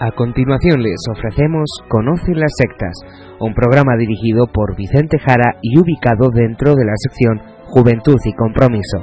A continuación les ofrecemos Conoce las sectas, un programa dirigido por Vicente Jara y ubicado dentro de la sección Juventud y Compromiso.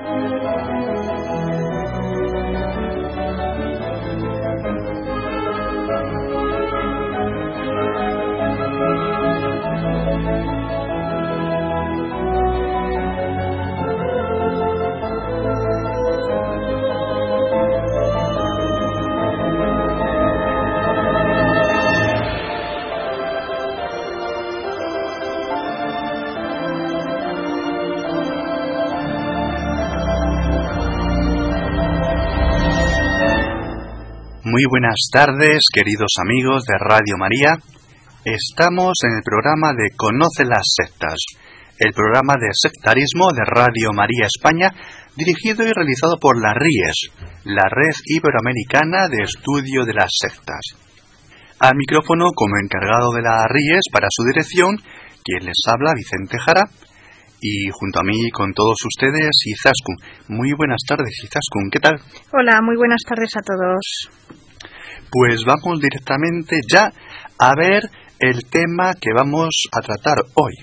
Muy buenas tardes, queridos amigos de Radio María. Estamos en el programa de Conoce las sectas, el programa de sectarismo de Radio María España, dirigido y realizado por la RIES, la Red Iberoamericana de Estudio de las Sectas. Al micrófono, como encargado de la RIES para su dirección, quien les habla, Vicente Jara, y junto a mí, con todos ustedes, Izaskun. Muy buenas tardes, Izaskun, ¿qué tal? Hola, muy buenas tardes a todos. Pues vamos directamente ya a ver el tema que vamos a tratar hoy.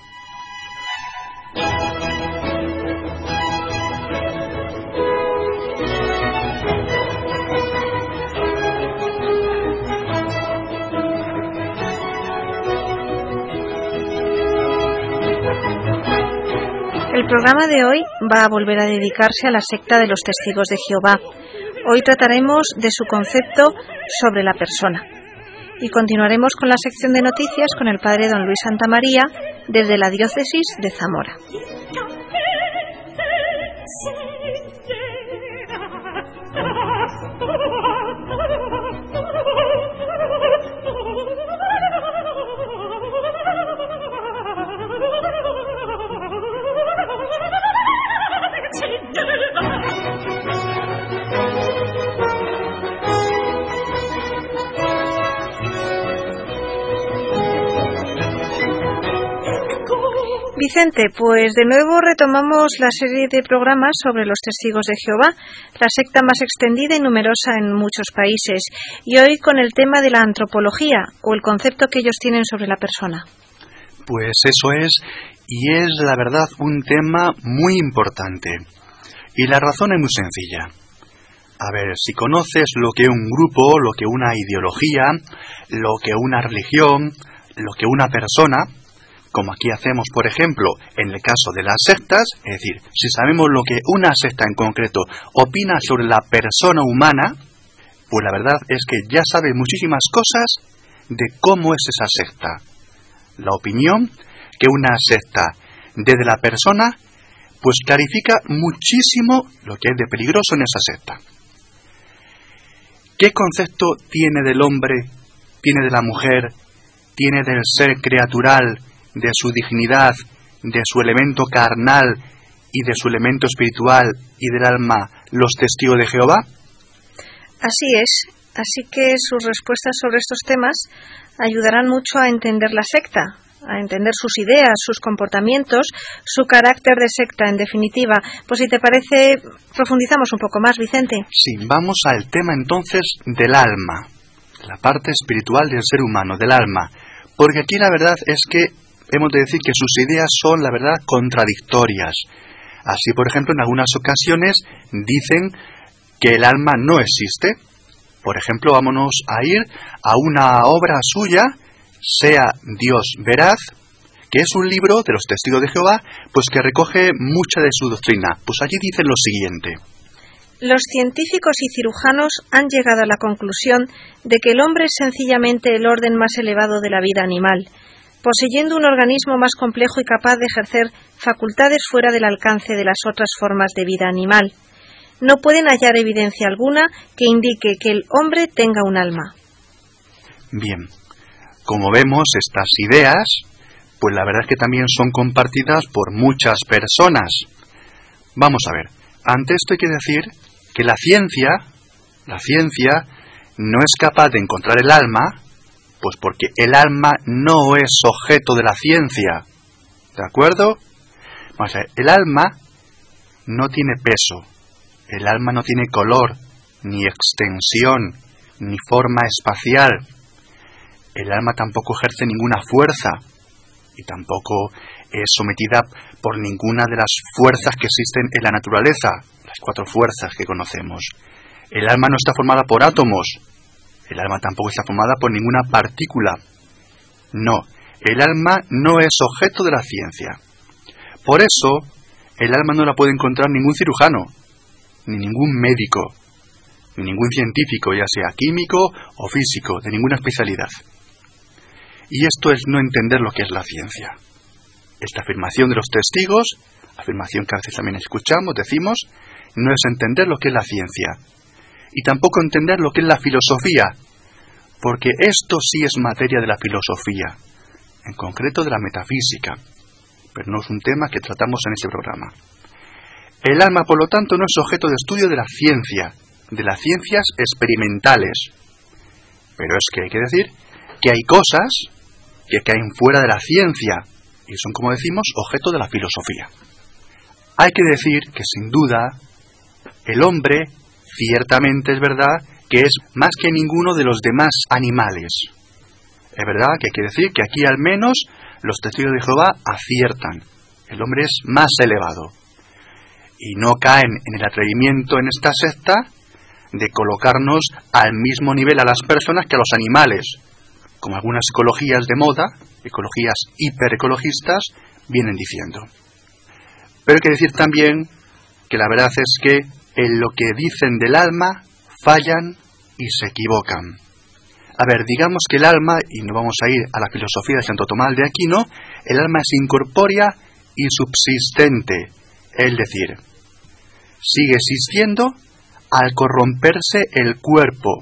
El programa de hoy va a volver a dedicarse a la secta de los Testigos de Jehová. Hoy trataremos de su concepto sobre la persona. Y continuaremos con la sección de noticias con el padre don Luis Santamaría desde la diócesis de Zamora. Vicente, pues de nuevo retomamos la serie de programas sobre los Testigos de Jehová, la secta más extendida y numerosa en muchos países, y hoy con el tema de la antropología, o el concepto que ellos tienen sobre la persona. Pues eso es, y es la verdad un tema muy importante. Y la razón es muy sencilla. A ver, si conoces lo que un grupo, lo que una ideología, lo que una religión, lo que una persona, como aquí hacemos, por ejemplo, en el caso de las sectas, es decir, si sabemos lo que una secta en concreto opina sobre la persona humana, pues la verdad es que ya sabe muchísimas cosas de cómo es esa secta. La opinión que una secta desde la persona, pues clarifica muchísimo lo que es de peligroso en esa secta. ¿Qué concepto tiene del hombre, tiene de la mujer, tiene del ser criatural, de su dignidad, de su elemento carnal y de su elemento espiritual y del alma, los testigos de Jehová? Así es, así que sus respuestas sobre estos temas ayudarán mucho a entender la secta, a entender sus ideas, sus comportamientos, su carácter de secta, en definitiva. Pues si te parece, profundizamos un poco más, Vicente. Sí, vamos al tema entonces del alma, la parte espiritual del ser humano, del alma, porque aquí la verdad es que hemos de decir que sus ideas son, la verdad, contradictorias. Así, por ejemplo, en algunas ocasiones dicen que el alma no existe. Por ejemplo, vámonos a ir a una obra suya, Sea Dios Veraz, que es un libro de los Testigos de Jehová, pues que recoge mucha de su doctrina. Pues allí dicen lo siguiente. Los científicos y cirujanos han llegado a la conclusión de que el hombre es sencillamente el orden más elevado de la vida animal, poseyendo un organismo más complejo y capaz de ejercer facultades fuera del alcance de las otras formas de vida animal. No pueden hallar evidencia alguna que indique que el hombre tenga un alma. Bien, como vemos, estas ideas, pues la verdad es que también son compartidas por muchas personas. Vamos a ver, ante esto hay que decir que la ciencia no es capaz de encontrar el alma, pues porque el alma no es objeto de la ciencia. ¿De acuerdo? Vamos a ver, el alma no tiene peso, el alma no tiene color, ni extensión, ni forma espacial. El alma tampoco ejerce ninguna fuerza y tampoco es sometida por ninguna de las fuerzas que existen en la naturaleza, las 4 fuerzas que conocemos. El alma no está formada por átomos, el alma tampoco está formada por ninguna partícula. No, el alma no es objeto de la ciencia. Por eso, el alma no la puede encontrar ningún cirujano, ni ningún médico, ni ningún científico, ya sea químico o físico, de ninguna especialidad. Y esto es no entender lo que es la ciencia. Esta afirmación de los testigos, afirmación que a veces también escuchamos, decimos, no es entender lo que es la ciencia. Y tampoco entender lo que es la filosofía, porque esto sí es materia de la filosofía, en concreto de la metafísica, pero no es un tema que tratamos en este programa. El alma, por lo tanto, no es objeto de estudio de la ciencia, de las ciencias experimentales. Pero es que hay que decir que hay cosas que caen fuera de la ciencia y son, como decimos, objeto de la filosofía. Hay que decir que, sin duda, el hombre, ciertamente es verdad, que es más que ninguno de los demás animales. Es verdad que hay que decir que aquí al menos los testigos de Jehová aciertan. El hombre es más elevado. Y no caen en el atrevimiento en esta secta de colocarnos al mismo nivel a las personas que a los animales, como algunas ecologías de moda, ecologías hiperecologistas, vienen diciendo. Pero hay que decir también que la verdad es que en lo que dicen del alma fallan y se equivocan. A ver, digamos que el alma, y nos vamos a ir a la filosofía de Santo Tomás de Aquino, el alma es incorpórea y subsistente, es decir, sigue existiendo al corromperse el cuerpo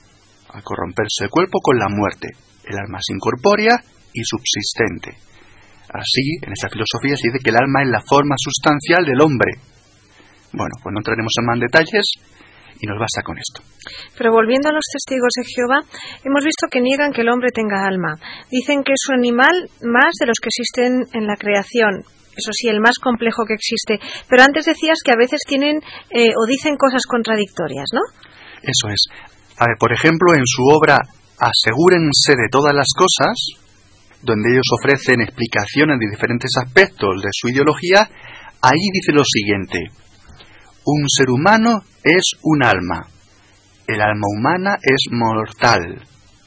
con la muerte. El alma es incorpórea y subsistente. Así, en esa filosofía se dice que el alma es la forma sustancial del hombre. Bueno, pues no entraremos en más detalles y nos basta con esto. Pero volviendo a los testigos de Jehová, hemos visto que niegan que el hombre tenga alma. Dicen que es un animal más de los que existen en la creación. Eso sí, el más complejo que existe. Pero antes decías que a veces tienen o dicen cosas contradictorias, ¿no? Eso es. A ver, por ejemplo, en su obra Asegúrense de todas las cosas, donde ellos ofrecen explicaciones de diferentes aspectos de su ideología, ahí dice lo siguiente: un ser humano es un alma. El alma humana es mortal,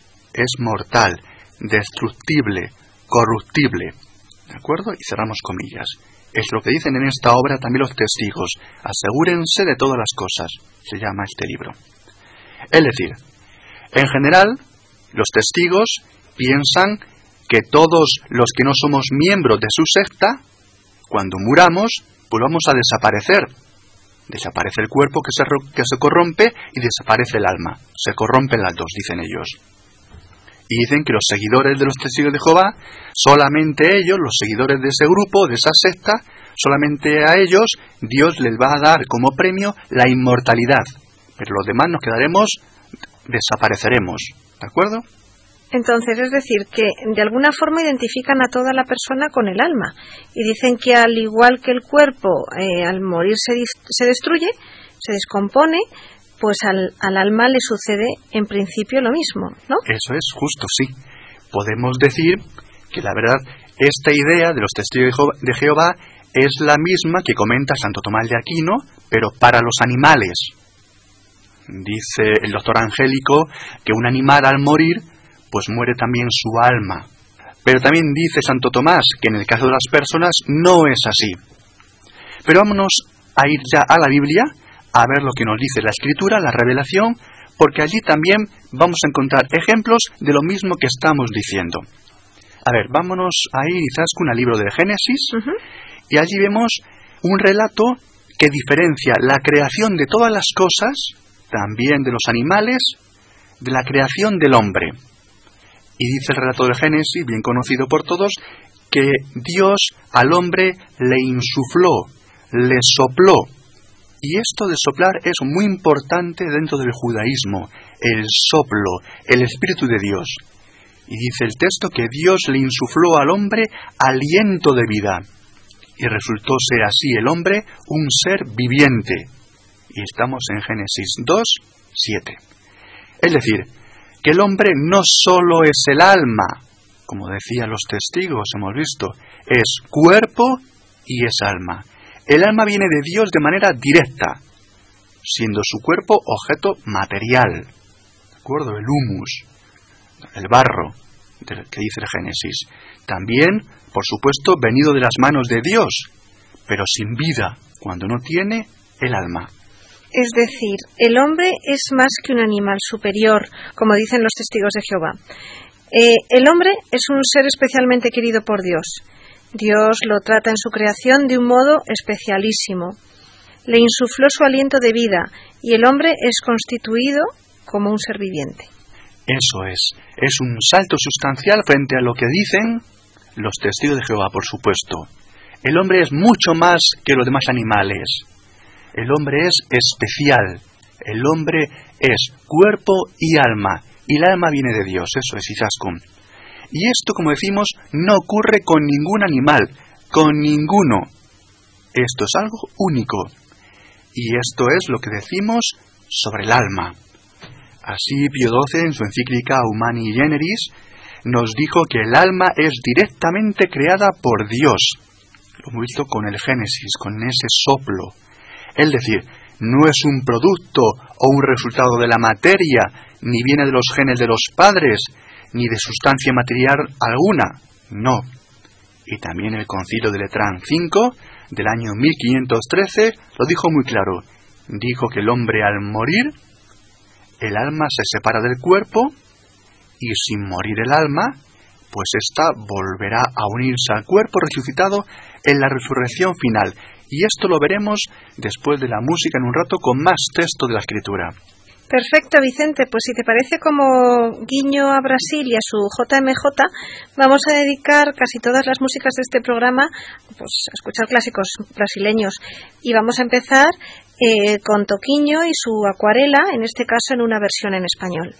destructible, corruptible. ¿De acuerdo? Y cerramos comillas. Es lo que dicen en esta obra también los testigos. Asegúrense de todas las cosas, se llama este libro. Es decir, en general, los testigos piensan que todos los que no somos miembros de su secta, cuando muramos, pues vamos a desaparecer. Desaparece el cuerpo que se corrompe y desaparece el alma. Se corrompen las dos, dicen ellos. Y dicen que los seguidores de los testigos de Jehová, solamente ellos, los seguidores de ese grupo, de esa secta, solamente a ellos Dios les va a dar como premio la inmortalidad. Pero los demás nos quedaremos, desapareceremos. ¿De acuerdo? Entonces, es decir, que de alguna forma identifican a toda la persona con el alma. Y dicen que al igual que el cuerpo, al morir se destruye, se descompone, pues al alma le sucede en principio lo mismo, ¿no? Eso es justo, sí. Podemos decir que la verdad, esta idea de los testigos de Jehová es la misma que comenta Santo Tomás de Aquino, pero para los animales. Dice el doctor Angélico que un animal al morir, pues muere también su alma. Pero también dice Santo Tomás que en el caso de las personas no es así. Pero vámonos a ir ya a la Biblia, a ver lo que nos dice la Escritura, la revelación, porque allí también vamos a encontrar ejemplos de lo mismo que estamos diciendo. A ver, vámonos a ir Izaskun al libro de Génesis, y allí vemos un relato que diferencia la creación de todas las cosas, también de los animales, de la creación del hombre. Y dice el relato de Génesis, bien conocido por todos, que Dios al hombre le insufló, le sopló. Y esto de soplar es muy importante dentro del judaísmo, el soplo, el Espíritu de Dios. Y dice el texto que Dios le insufló al hombre aliento de vida. Y resultó ser así el hombre un ser viviente. Y estamos en Génesis 2:7. Es decir, que el hombre no solo es el alma, como decían los testigos, hemos visto, es cuerpo y es alma. El alma viene de Dios de manera directa, siendo su cuerpo objeto material, ¿de acuerdo? El humus, el barro, que dice el Génesis. También, por supuesto, venido de las manos de Dios, pero sin vida, cuando no tiene el alma. Es decir, el hombre es más que un animal superior, como dicen los testigos de Jehová. El hombre es un ser especialmente querido por Dios. Dios lo trata en su creación de un modo especialísimo. Le insufló su aliento de vida y el hombre es constituido como un ser viviente. Eso es un salto sustancial frente a lo que dicen los testigos de Jehová, por supuesto. El hombre es mucho más que los demás animales. El hombre es especial. El hombre es cuerpo y alma. Y el alma viene de Dios, eso es Izaskun. Y esto, como decimos, no ocurre con ningún animal, con ninguno. Esto es algo único. Y esto es lo que decimos sobre el alma. Así Pío XII, en su encíclica Humani Generis, nos dijo que el alma es directamente creada por Dios. Lo hemos visto con el Génesis, con ese soplo. Es decir, no es un producto o un resultado de la materia, ni viene de los genes de los padres, ni de sustancia material alguna. No. Y también el Concilio de Letrán V, del año 1513, lo dijo muy claro. Dijo que el hombre al morir, el alma se separa del cuerpo, y sin morir el alma, pues ésta volverá a unirse al cuerpo resucitado en la resurrección final. Y esto lo veremos después de la música en un rato con más texto de la Escritura. Perfecto, Vicente. Pues si te parece, como guiño a Brasil y a su JMJ, vamos a dedicar casi todas las músicas de este programa pues, a escuchar clásicos brasileños. Y vamos a empezar con Toquinho y su Acuarela, en este caso en una versión en español.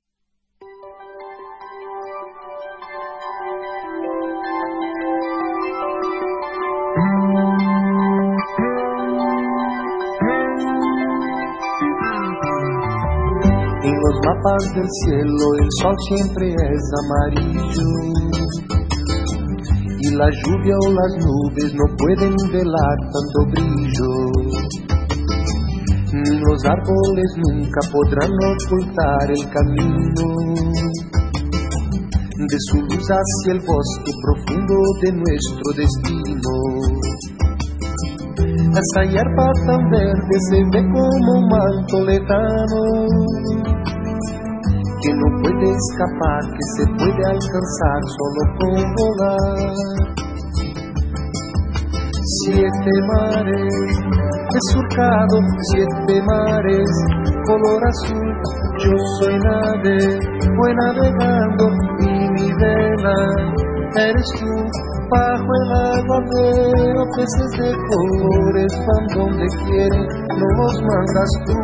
En los mapas del cielo el sol siempre es amarillo y la lluvia o las nubes no pueden velar tanto brillo. Los árboles nunca podrán ocultar el camino de su luz hacia el bosque profundo de nuestro destino. Esa hierba tan verde se ve como un manto lejano que no puede escapar, que se puede alcanzar solo con volar. 7 mares he surcado, 7 mares, color azul. Yo soy nave, voy navegando y mi vela eres tú. Bajo el agua veo peces de colores, van donde quieren, no los mandas tú.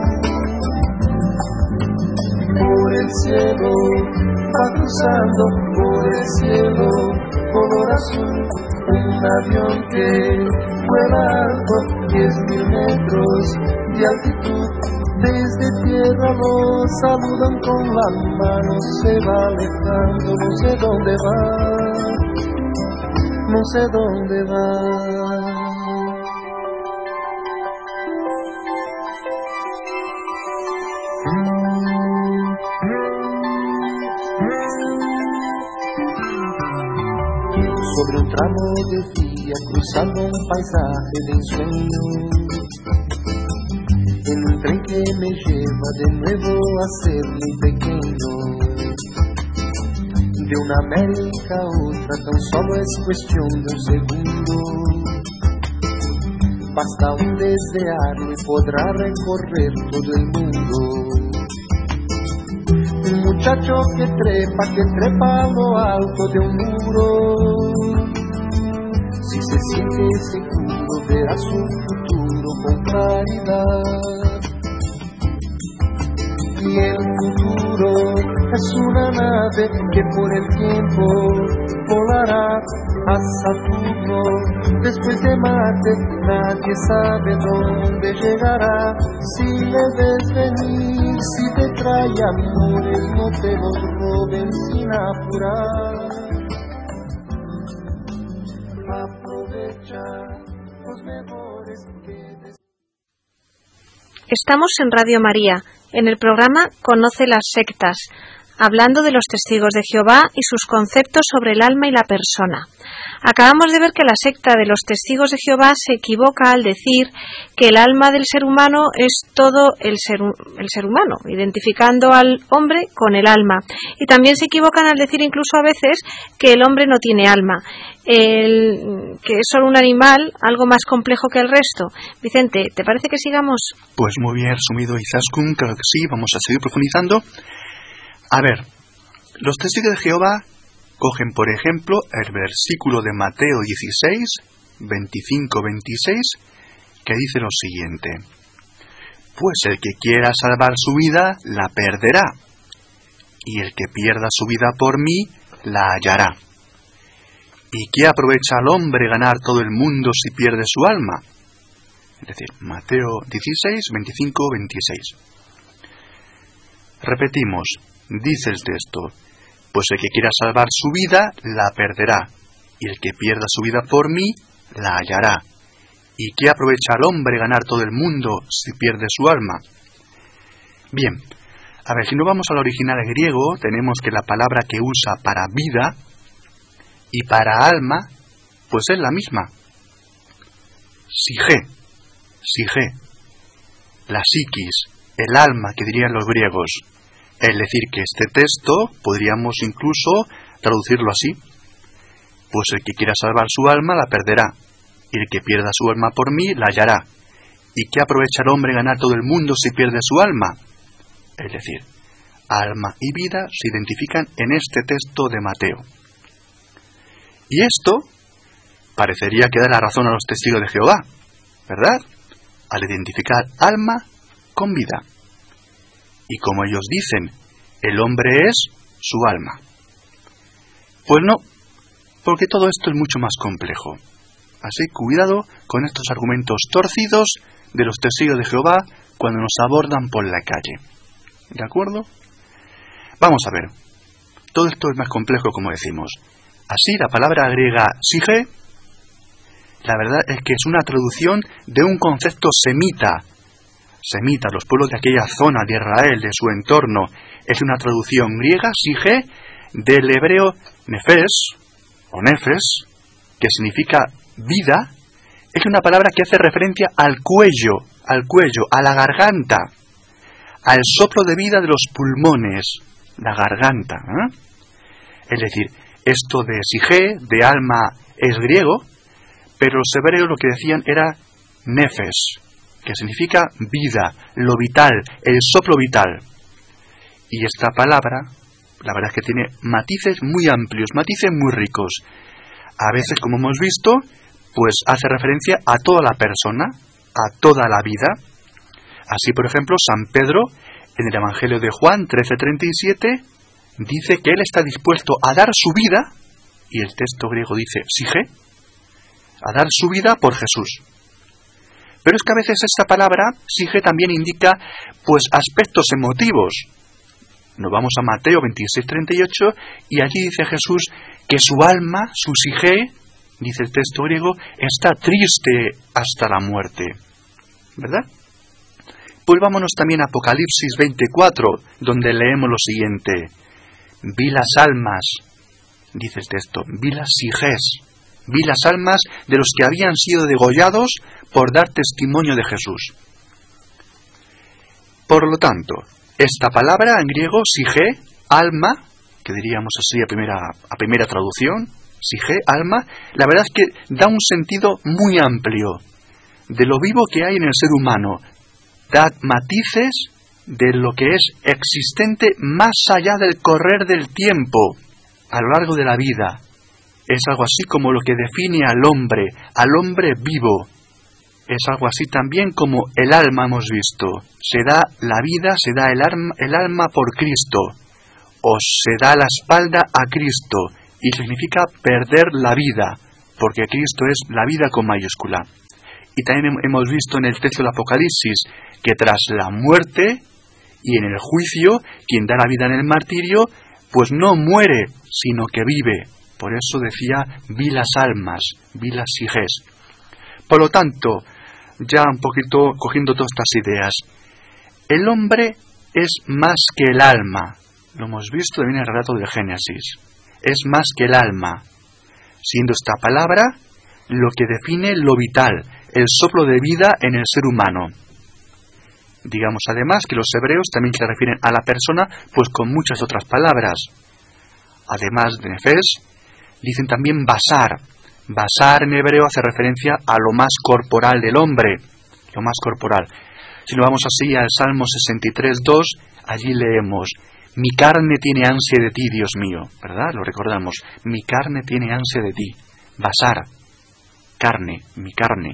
Por el cielo va cruzando, por el cielo, color azul. Un avión que vuela alto, 10.000 metros de altitud. Desde tierra lo saludan con la mano, se va alejando, no sé dónde va. No sé dónde va. Sobre un tramo de día, cruzando un paisaje de ensueño, en un tren que me lleva de nuevo a ser mi pequeño. De una América a otra tan solo es cuestión de un segundo. Basta un desearlo y podrá recorrer todo el mundo. Un muchacho que trepa a lo alto de un muro. Si se siente seguro verá su futuro con claridad. Y el futuro es una nave que por el tiempo volará llevará a Saturno. Después de Marte nadie sabe dónde llegará. Si le ves venir, si te trae amores, no te los roben sin apurar. Aprovecha los mejores que... Estamos en Radio María, en el programa Conoce las sectas, hablando de los testigos de Jehová y sus conceptos sobre el alma y la persona. Acabamos de ver que la secta de los testigos de Jehová se equivoca al decir que el alma del ser humano es todo el ser humano, identificando al hombre con el alma. Y también se equivocan al decir incluso a veces que el hombre no tiene alma, que es solo un animal, algo más complejo que el resto. Vicente, ¿te parece que sigamos? Pues muy bien resumido, Izaskun, claro que sí, vamos a seguir profundizando. A ver, los testigos de Jehová cogen, por ejemplo, el versículo de Mateo 16, 25-26, que dice lo siguiente: pues el que quiera salvar su vida, la perderá, y el que pierda su vida por mí, la hallará. ¿Y qué aprovecha al hombre ganar todo el mundo si pierde su alma? Es decir, Mateo 16, 25-26. Repetimos, dice el texto: pues el que quiera salvar su vida, la perderá, y el que pierda su vida por mí, la hallará. ¿Y qué aprovecha al hombre ganar todo el mundo si pierde su alma? Bien, a ver, si no vamos al original griego, tenemos que la palabra que usa para vida y para alma, pues es la misma. Sige, la psiquis, el alma que dirían los griegos. Es decir, que este texto podríamos incluso traducirlo así: pues el que quiera salvar su alma la perderá, y el que pierda su alma por mí la hallará. ¿Y qué aprovecha el hombre ganar todo el mundo si pierde su alma? Es decir, alma y vida se identifican en este texto de Mateo. Y esto parecería que da la razón a los testigos de Jehová, ¿verdad? Al identificar alma con vida. Y como ellos dicen, el hombre es su alma. Pues no, porque todo esto es mucho más complejo. Así, cuidado con estos argumentos torcidos de los testigos de Jehová cuando nos abordan por la calle. ¿De acuerdo? Vamos a ver. Todo esto es más complejo, como decimos. Así, la palabra griega sige, la verdad es que es una traducción de un concepto semita, los pueblos de aquella zona de Israel, de su entorno. Es una traducción griega, sige, del hebreo nefes, o nefes, que significa vida. Es una palabra que hace referencia al cuello, a la garganta, al soplo de vida de los pulmones, la garganta. Es decir, esto de sige, de alma, es griego, pero los hebreos lo que decían era nefes, que significa vida, lo vital, el soplo vital. Y esta palabra, la verdad es que tiene matices muy amplios, matices muy ricos. A veces, como hemos visto, pues hace referencia a toda la persona, a toda la vida. Así, por ejemplo, San Pedro, en el Evangelio de Juan 13:37, dice que él está dispuesto a dar su vida, y el texto griego dice sige, a dar su vida por Jesús. Pero es que a veces esta palabra, sige, también indica, pues, aspectos emotivos. Nos vamos a Mateo 26:38, y allí dice Jesús que su alma, su sige, dice el texto griego, está triste hasta la muerte. ¿Verdad? Pues vámonos también a Apocalipsis 24, donde leemos lo siguiente: vi las almas, dice el texto, vi las siges, vi las almas de los que habían sido degollados por dar testimonio de Jesús. Por lo tanto, esta palabra en griego, sige, alma, que diríamos así a primera traducción, sige, alma, la verdad es que da un sentido muy amplio de lo vivo que hay en el ser humano. Da matices de lo que es existente más allá del correr del tiempo, a lo largo de la vida. Es algo así como lo que define al hombre vivo. Es algo así también como el alma, hemos visto. Se da la vida, se da el alma por Cristo. O se da la espalda a Cristo. y significa perder la vida, porque Cristo es la vida con mayúscula. Y también hemos visto en el texto del Apocalipsis que tras la muerte y en el juicio, quien da la vida en el martirio, pues no muere, sino que vive. Por eso decía, vi las almas, vi las siges. Por lo tanto, ya un poquito cogiendo todas estas ideas, el hombre es más que el alma. Lo hemos visto también en el relato del Génesis. Es más que el alma, siendo esta palabra lo que define lo vital, el soplo de vida en el ser humano. Digamos además que los hebreos también se refieren a la persona pues con muchas otras palabras. Además de nefes, dicen también basar. Basar en hebreo hace referencia a lo más corporal del hombre, lo más corporal. Si nos vamos así al Salmo 63:2, allí leemos: mi carne tiene ansia de ti, Dios mío, ¿verdad? Lo recordamos. Mi carne tiene ansia de ti. Basar. Carne, mi carne.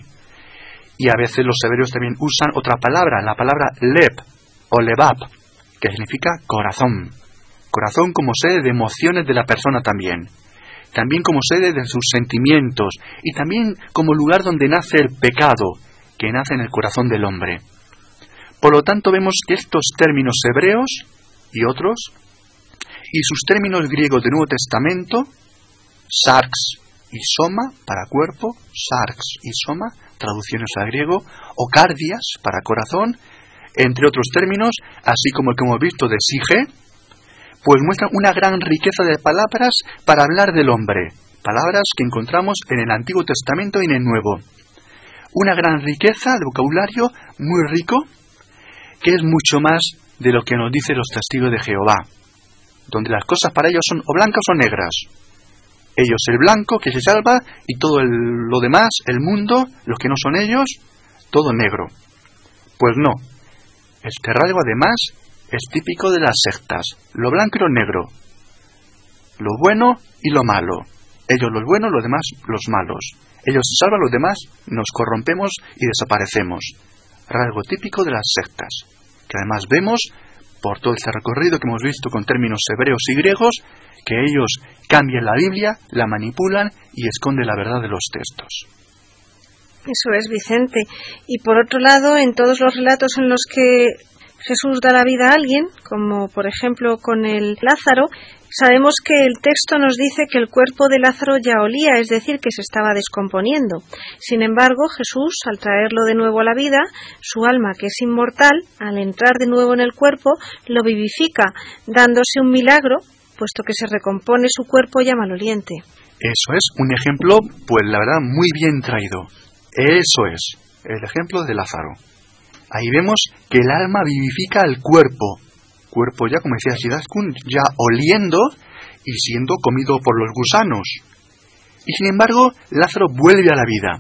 Y a veces los hebreos también usan otra palabra, la palabra leb o lebab, que significa corazón. Corazón como sede de emociones de la persona también. También como sede de sus sentimientos y también como lugar donde nace el pecado, que nace en el corazón del hombre. Por lo tanto vemos que estos términos hebreos y otros, y sus términos griegos del Nuevo Testamento, sarx y soma para cuerpo, sarx y soma, traducciones al griego, o cardias para corazón, entre otros términos, así como el que hemos visto de sige, pues muestran una gran riqueza de palabras para hablar del hombre, palabras que encontramos en el Antiguo Testamento y en el Nuevo. Una gran riqueza de vocabulario muy rico, que es mucho más de lo que nos dicen los testigos de Jehová, donde las cosas para ellos son o blancas o negras. Ellos el blanco que se salva y todo lo demás, el mundo, los que no son ellos, todo negro. Pues no. Este rasgo además es típico de las sectas, lo blanco y lo negro, lo bueno y lo malo. Ellos los buenos, los demás los malos. Ellos se salvan, los demás nos corrompemos y desaparecemos. Rasgo típico de las sectas, que además vemos por todo este recorrido que hemos visto con términos hebreos y griegos, que ellos cambian la Biblia, la manipulan y esconden la verdad de los textos. Eso es, Vicente. Y por otro lado, en todos los relatos en los que Jesús da la vida a alguien, como por ejemplo con el Lázaro, sabemos que el texto nos dice que el cuerpo de Lázaro ya olía, es decir, que se estaba descomponiendo. Sin embargo, Jesús, al traerlo de nuevo a la vida, su alma, que es inmortal, al entrar de nuevo en el cuerpo, lo vivifica, dándose un milagro, puesto que se recompone su cuerpo ya maloliente. Eso es un ejemplo, pues la verdad, muy bien traído. Eso es, el ejemplo de Lázaro. Ahí vemos que el alma vivifica el cuerpo ya, como decía Sidaskun, ya oliendo y siendo comido por los gusanos. Y sin embargo, Lázaro vuelve a la vida.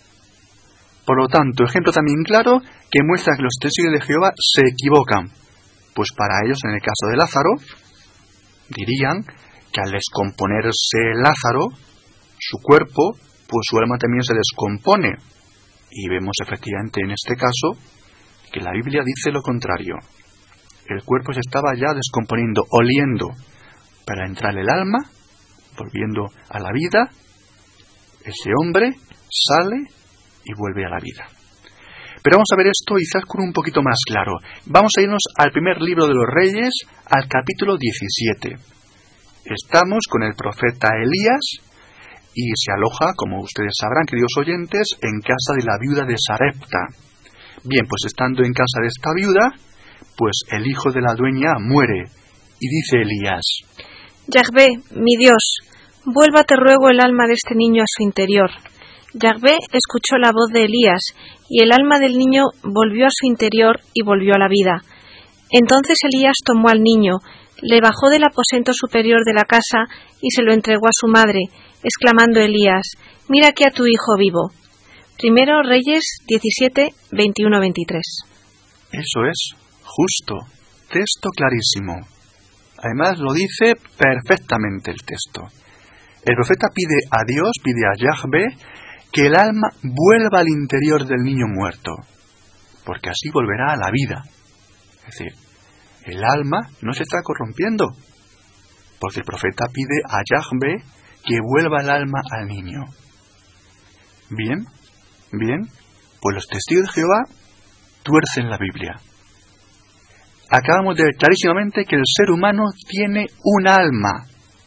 Por lo tanto, ejemplo también claro que muestra que los testigos de Jehová se equivocan. Pues para ellos, en el caso de Lázaro, dirían que al descomponerse Lázaro, su cuerpo, pues su alma también se descompone. Y vemos efectivamente en este caso que la Biblia dice lo contrario. El cuerpo se estaba ya descomponiendo, oliendo, para entrar el alma, volviendo a la vida. Ese hombre sale y vuelve a la vida. Pero vamos a ver esto quizás con un poquito más claro. Vamos a irnos al primer libro de los Reyes, al capítulo 17. Estamos con el profeta Elías y se aloja, como ustedes sabrán, queridos oyentes, en casa de la viuda de Sarepta. Bien, pues estando en casa de esta viuda, pues el hijo de la dueña muere, y dice Elías: Yahvé, mi Dios, vuelva te ruego el alma de este niño a su interior. Yahvé escuchó la voz de Elías, y el alma del niño volvió a su interior y volvió a la vida. Entonces Elías tomó al niño, le bajó del aposento superior de la casa y se lo entregó a su madre, exclamando Elías: mira aquí a tu hijo vivo. Primero Reyes 17, 21-23. Eso es, justo, texto clarísimo. Además lo dice perfectamente el texto. El profeta pide a Dios, pide a Yahvé, que el alma vuelva al interior del niño muerto, porque así volverá a la vida. Es decir, el alma no se está corrompiendo. porque el profeta pide a Yahvé que vuelva el alma al niño. Bien, pues los testigos de Jehová tuercen la Biblia. Acabamos de ver clarísimamente que el ser humano tiene un alma.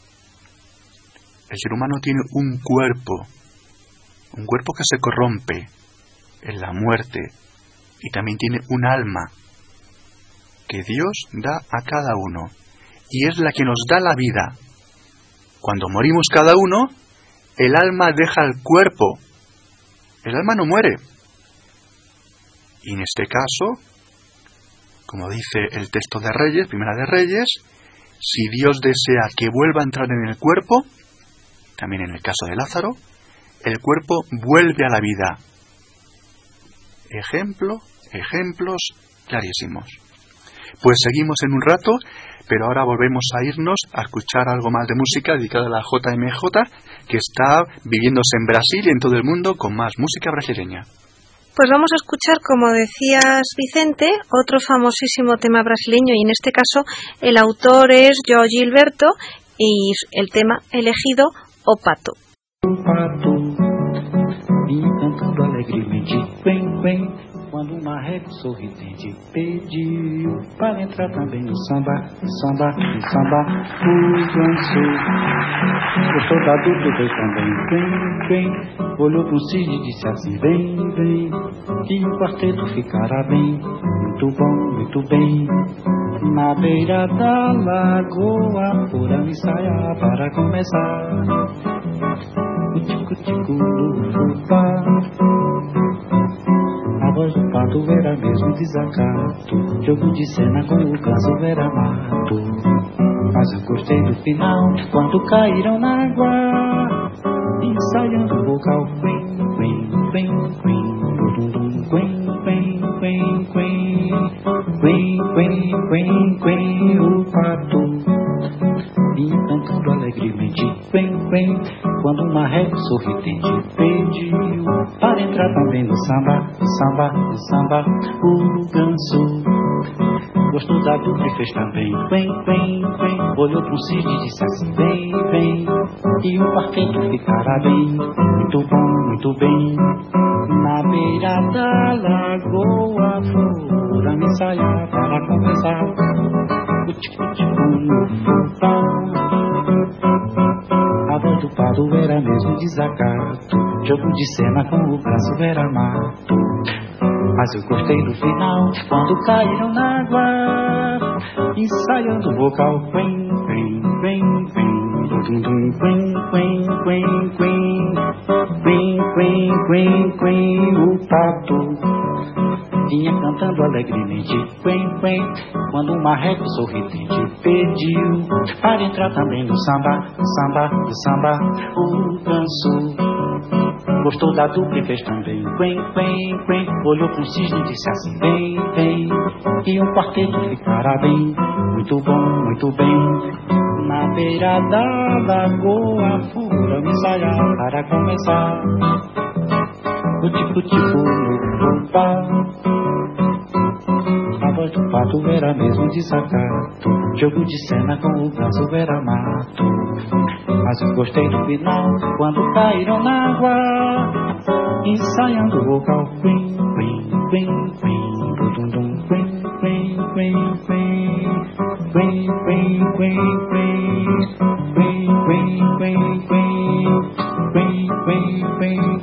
El ser humano tiene un cuerpo que se corrompe en la muerte, y también tiene un alma que Dios da a cada uno, y es la que nos da la vida. Cuando morimos cada uno, el alma deja el cuerpo. El alma no muere. Y en este caso, como dice el texto de Reyes, Primera de Reyes, si Dios desea que vuelva a entrar en el cuerpo, también en el caso de Lázaro, el cuerpo vuelve a la vida. Ejemplos clarísimos. Pues seguimos en un rato, pero ahora volvemos a irnos a escuchar algo más de música dedicada a la JMJ, que está viviéndose en Brasil y en todo el mundo con más música brasileña. Pues vamos a escuchar, como decías, Vicente, otro famosísimo tema brasileño, y en este caso el autor es João Gilberto, y el tema elegido, O Pato. O pato vinha cantando alegremente, quen, quen, quando um marreco sorridente pediu para entrar também no samba, samba, samba, o ganso. Gostou da dupla e fez também, quen, quen, olhou para um cisne e disse assim, vem, vem, que o quarteto ficará bem, muito bom, muito bem. Na beira da lagoa, fora ensaiar para começar. O tico-tico do fubá, a voz do pato era mesmo desacato, jogo de cena com o ganso era mato. Mas eu gostei do final, quando caíram na água, ensaiando o vocal, quen, quen, quen, quen, dum, dum, quen, quen, quen, quen, quen, quen, quen, quen, o pato vinha cantando alegremente, quen, quen, quando um marreco sorridente pediu para entrar também no samba, samba, samba, o ganso. Gostou da dupla e fez também, quen, quen, quen, olhou para um cisne e disse assim, vem, vem, e o quarteto ficará bem, muito bom, muito bem. Na beira da lagoa foram ensaiar para começar. O tico-tico no fubá, a voz do pato era mesmo desacato, jogo de cena com o ganso era mato. Mas eu gostei do final, quando caíram na água, ensaiando o vocal, quen, quen, quen, quen, dum, dum, quen, quen, quen, quen, quen, quen, quen, quen, o pato vinha cantando alegremente, quen, quen, quando um marreco sorridente pediu para entrar também no samba, samba, samba, o ganso. Gostou da dupla e fez também, quen, quen, quen, olhou para um cisne e disse assim, vem, vem, e um quarteto ficará bem, muito bom, muito bem. Na beira da lagoa foram ensaiar para começar. O tico-tico no fubá, a voz do pato era mesmo desacato, jogo de cena com o ganso era mato. Mas eu gostei do final, quando caíram na água, ensaiando o vocal, quen, quen, quen, quen, dum, dum, quen, quen, quen, quen, quen, quen, quen, quen, quen, quen, quen, quen, quen, quen,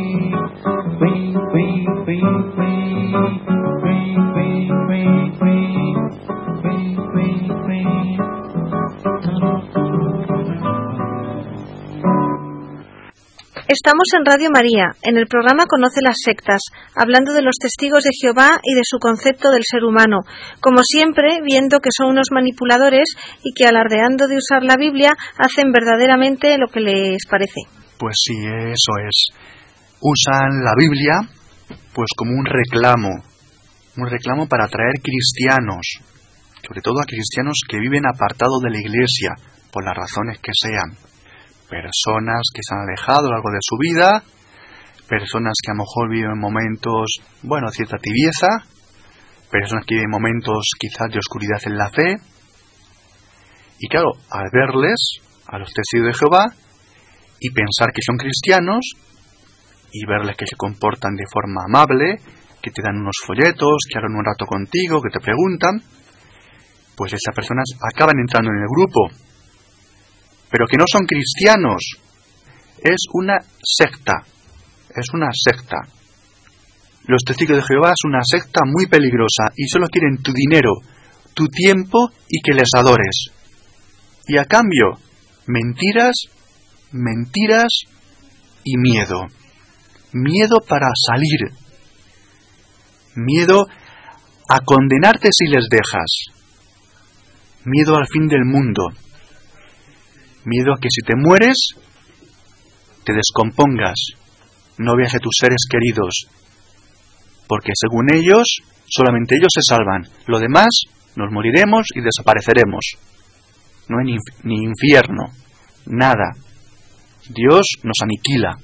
Estamos en Radio María, en el programa Conoce las sectas, hablando de los testigos de Jehová y de su concepto del ser humano, como siempre viendo que son unos manipuladores y que alardeando de usar la Biblia hacen verdaderamente lo que les parece. Pues sí, eso es. Usan la Biblia pues como un reclamo para atraer cristianos, sobre todo a cristianos que viven apartados de la Iglesia, por las razones que sean. Personas que se han alejado a lo largo de su vida, personas que a lo mejor viven momentos, cierta tibieza, personas que viven momentos quizás de oscuridad en la fe, Y claro, al verles, a los testigos de Jehová, y pensar que son cristianos, y verles que se comportan de forma amable, que te dan unos folletos, que hablan un rato contigo, que te preguntan, pues esas personas acaban entrando en el grupo. Pero que no son cristianos. Es una secta. Es una secta. Los testigos de Jehová es una secta muy peligrosa y solo quieren tu dinero, tu tiempo y que les adores. Y a cambio, mentiras, mentiras y miedo. Miedo para salir. Miedo a condenarte si les dejas. Miedo al fin del mundo. Miedo a que si te mueres, te descompongas, no veas a tus seres queridos. Porque según ellos, solamente ellos se salvan. Lo demás, nos moriremos y desapareceremos. No hay ni infierno, nada. Dios nos aniquila.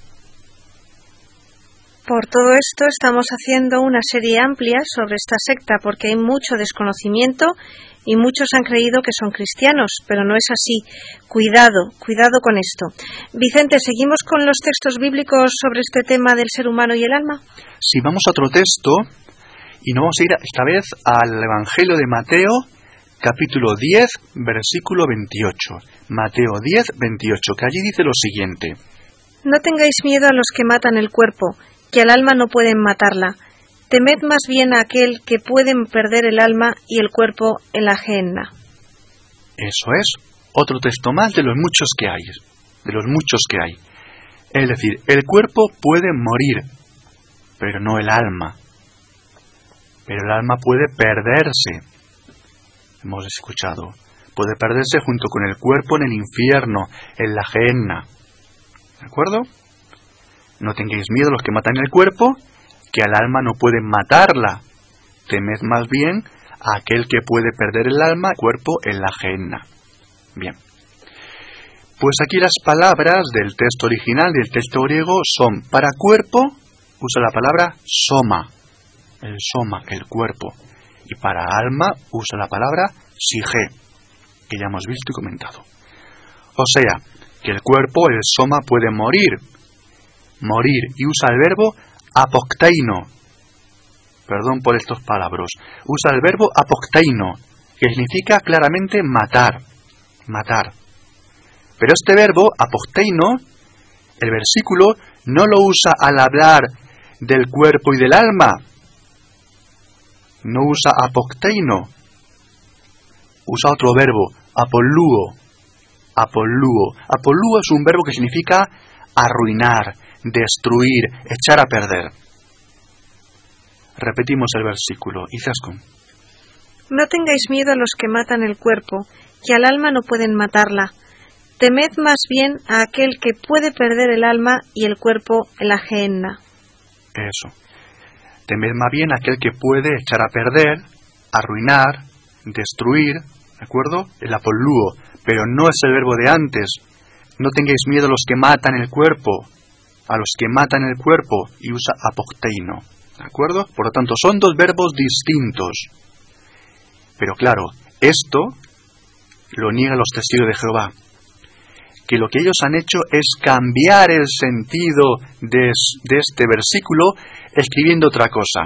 Por todo esto estamos haciendo una serie amplia sobre esta secta porque hay mucho desconocimiento y muchos han creído que son cristianos, pero no es así. Cuidado con esto. Vicente, ¿seguimos con los textos bíblicos sobre este tema del ser humano y el alma? Sí, vamos a otro texto y nos vamos a ir esta vez al Evangelio de Mateo, capítulo 10, versículo 28. Mateo 10, 28, que allí dice lo siguiente. No tengáis miedo a los que matan el cuerpo, que al alma no pueden matarla. Temed más bien a aquel que puede perder el alma y el cuerpo en la gehenna. Eso es, otro texto más de los muchos que hay. Es decir, el cuerpo puede morir, pero no el alma. Pero el alma puede perderse. Hemos escuchado. Puede perderse junto con el cuerpo en el infierno, en la gehenna. ¿De acuerdo? No tengáis miedo a los que matan el cuerpo, que al alma no pueden matarla. Temed más bien a aquel que puede perder el alma, el cuerpo en la gehenna. Bien. Pues aquí las palabras del texto original, del texto griego, son para cuerpo, usa la palabra soma, el cuerpo. Y para alma usa la palabra sige, que ya hemos visto y comentado. O sea, que el cuerpo, el soma, puede morir, y usa el verbo apokteino. Perdón por estos palabras. Usa el verbo apokteino, que significa claramente matar. Pero este verbo apokteino, el versículo, no lo usa al hablar del cuerpo y del alma. No usa apokteino. Usa otro verbo, apolluo. Apolluo es un verbo que significa arruinar, destruir, echar a perder. Repetimos el versículo. Izaskun. No tengáis miedo a los que matan el cuerpo, que al alma no pueden matarla. Temed más bien a aquel que puede perder el alma y el cuerpo en la gehenna. Eso. Temed más bien a aquel que puede echar a perder, arruinar, destruir, ¿de acuerdo? El apolluo, pero no es el verbo de antes. No tengáis miedo a los que matan el cuerpo, y usa apokteino, ¿de acuerdo? Por lo tanto, son dos verbos distintos. Pero claro, esto lo niegan los testigos de Jehová, que lo que ellos han hecho es cambiar el sentido de este versículo escribiendo otra cosa.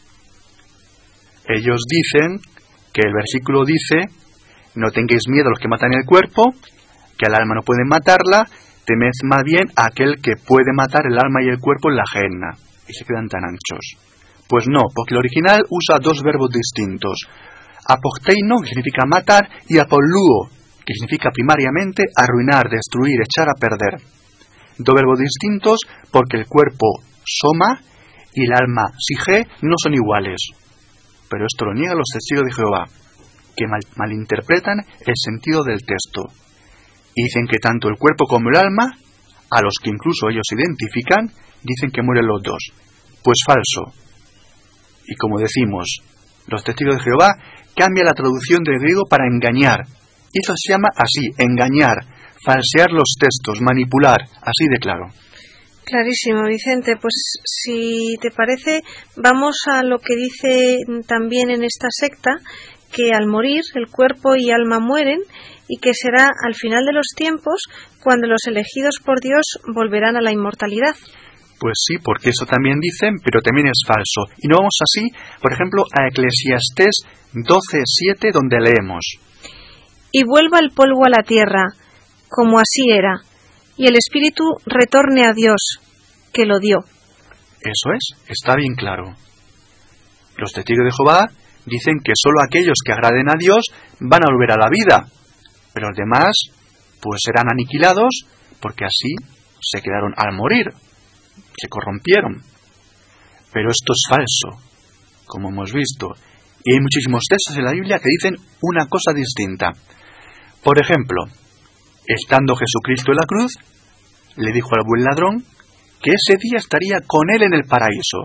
Ellos dicen que el versículo dice: no tengáis miedo a los que matan el cuerpo, que al alma no pueden matarla, temed más bien a aquel que puede matar el alma y el cuerpo en la gehenna. Y se quedan tan anchos. Pues no, porque el original usa dos verbos distintos. Apokteino, que significa matar, y apolluo, que significa primariamente arruinar, destruir, echar a perder. Dos verbos distintos porque el cuerpo soma y el alma sige no son iguales. Pero esto lo niegan los testigos de Jehová, que malinterpretan el sentido del texto. Y dicen que tanto el cuerpo como el alma, a los que incluso ellos identifican, dicen que mueren los dos. Pues falso. Y como decimos, los testigos de Jehová cambian la traducción del griego para engañar. Y eso se llama así, engañar, falsear los textos, manipular, así de claro. Clarísimo, Vicente. Pues si te parece, vamos a lo que dice también en esta secta, que al morir el cuerpo y alma mueren y que será al final de los tiempos cuando los elegidos por Dios volverán a la inmortalidad. Pues sí, porque eso también dicen, pero también es falso. Y no vamos así, por ejemplo, a Eclesiastés 12:7, donde leemos: Y vuelva el polvo a la tierra, como así era, y el espíritu retorne a Dios, que lo dio. Eso es, está bien claro. Los testigos de Jehová dicen que solo aquellos que agraden a Dios van a volver a la vida, pero los demás pues serán aniquilados porque así se quedaron al morir, se corrompieron. Pero esto es falso, como hemos visto, y hay muchísimos textos en la Biblia que dicen una cosa distinta. Por ejemplo, estando Jesucristo en la cruz, le dijo al buen ladrón que ese día estaría con él en el paraíso.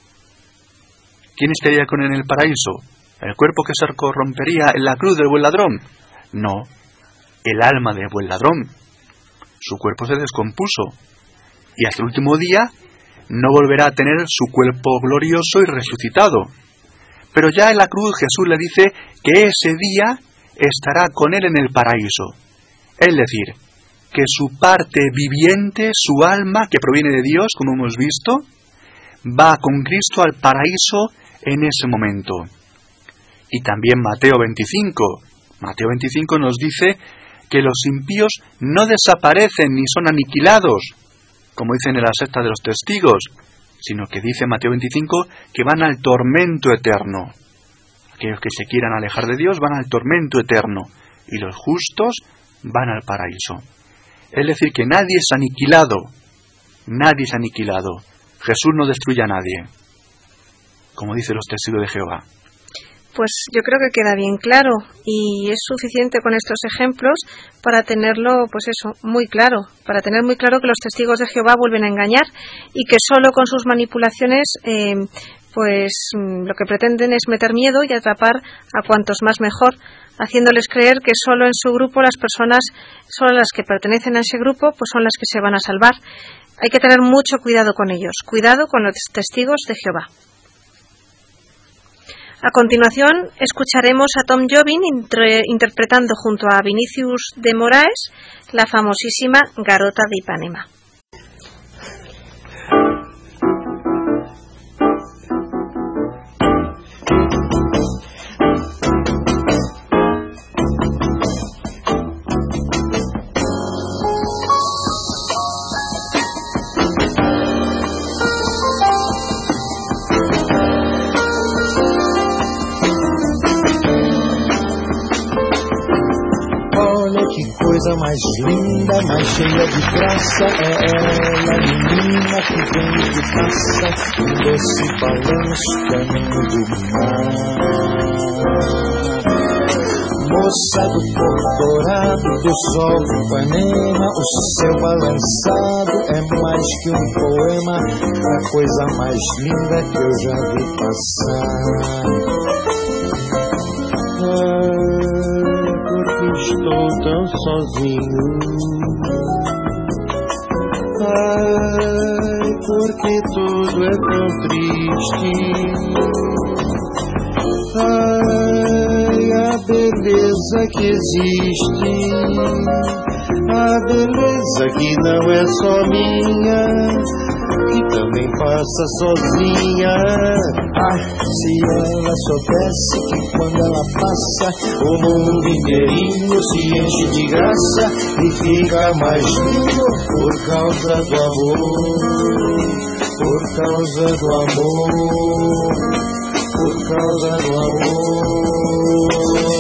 ¿Quién estaría con él en el paraíso? ¿El cuerpo que se corrompería en la cruz del buen ladrón? No, el alma del buen ladrón. Su cuerpo se descompuso y hasta el último día no volverá a tener su cuerpo glorioso y resucitado. Pero ya en la cruz Jesús le dice que ese día estará con él en el paraíso. Es decir, que su parte viviente, su alma, que proviene de Dios, como hemos visto, va con Cristo al paraíso en ese momento. Y también Mateo 25. Mateo 25 nos dice que los impíos no desaparecen ni son aniquilados, como dicen en la secta de los testigos, sino que dice Mateo 25 que van al tormento eterno. Aquellos que se quieran alejar de Dios van al tormento eterno, y los justos van al paraíso. Es decir, que nadie es aniquilado. Nadie es aniquilado. Jesús no destruye a nadie, como dicen los testigos de Jehová. Pues yo creo que queda bien claro, y es suficiente con estos ejemplos para tenerlo, pues eso, muy claro, para tener muy claro que los testigos de Jehová vuelven a engañar y que solo con sus manipulaciones pues lo que pretenden es meter miedo y atrapar a cuantos más mejor, haciéndoles creer que solo en su grupo las personas, solo las que pertenecen a ese grupo, pues son las que se van a salvar. Hay que tener mucho cuidado con ellos, cuidado con los testigos de Jehová. A continuación escucharemos a Tom Jobim interpretando junto a Vinicius de Moraes la famosísima Garota de Ipanema. Coisa mais linda, mais cheia de graça, é ela, menina que vem e que passa, um doce balanço caminho do mar. Moça do corpo dourado, do sol de Ipanema, o seu balançado é mais que um poema, a coisa mais linda que eu já vi passar. Estou tão sozinho, ai, porque tudo é tão triste, ai, a beleza que existe, a beleza que não é só minha, que também passa sozinha. Ah, se ela soubesse que quando ela passa o mundo inteirinho se enche de graça e fica mais lindo por causa do amor, por causa do amor, por causa do amor.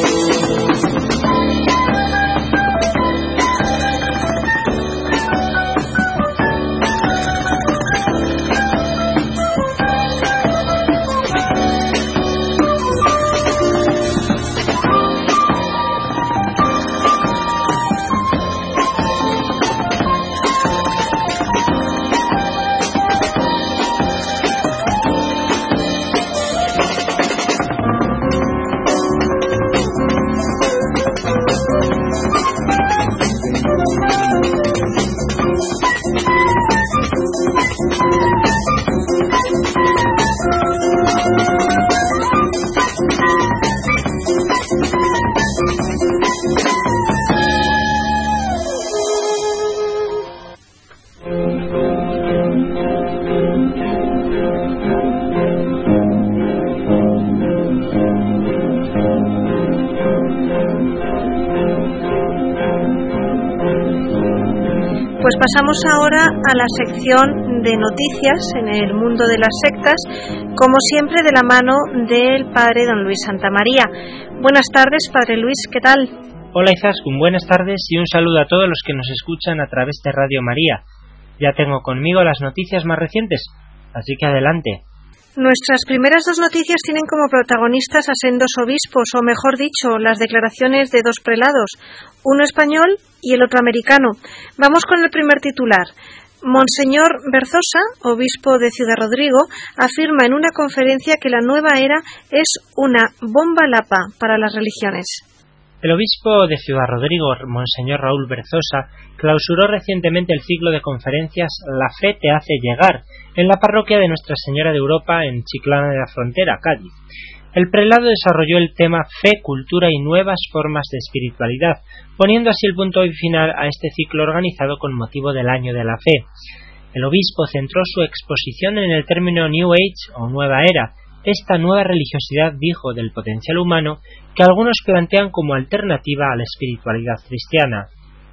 Pues pasamos ahora a la sección de noticias en el mundo de las sectas, como siempre de la mano del padre don Luis Santamaría. Buenas tardes, padre Luis, ¿qué tal? Hola Izaskun, buenas tardes y un saludo a todos los que nos escuchan a través de Radio María. Ya tengo conmigo las noticias más recientes, así que adelante. Nuestras primeras dos noticias tienen como protagonistas a sendos obispos, o mejor dicho, las declaraciones de dos prelados, uno español y el otro americano. Vamos con el primer titular. Monseñor Berzosa, obispo de Ciudad Rodrigo, afirma en una conferencia que la nueva era es una bomba lapa para las religiones. El obispo de Ciudad Rodrigo, Monseñor Raúl Berzosa, clausuró recientemente el ciclo de conferencias La fe te hace llegar, en la parroquia de Nuestra Señora de Europa en Chiclana de la Frontera, Cádiz. El prelado desarrolló el tema Fe, cultura y nuevas formas de espiritualidad, poniendo así el punto final a este ciclo organizado con motivo del Año de la Fe. El obispo centró su exposición en el término New Age o Nueva Era, esta nueva religiosidad, dijo, del potencial humano que algunos plantean como alternativa a la espiritualidad cristiana.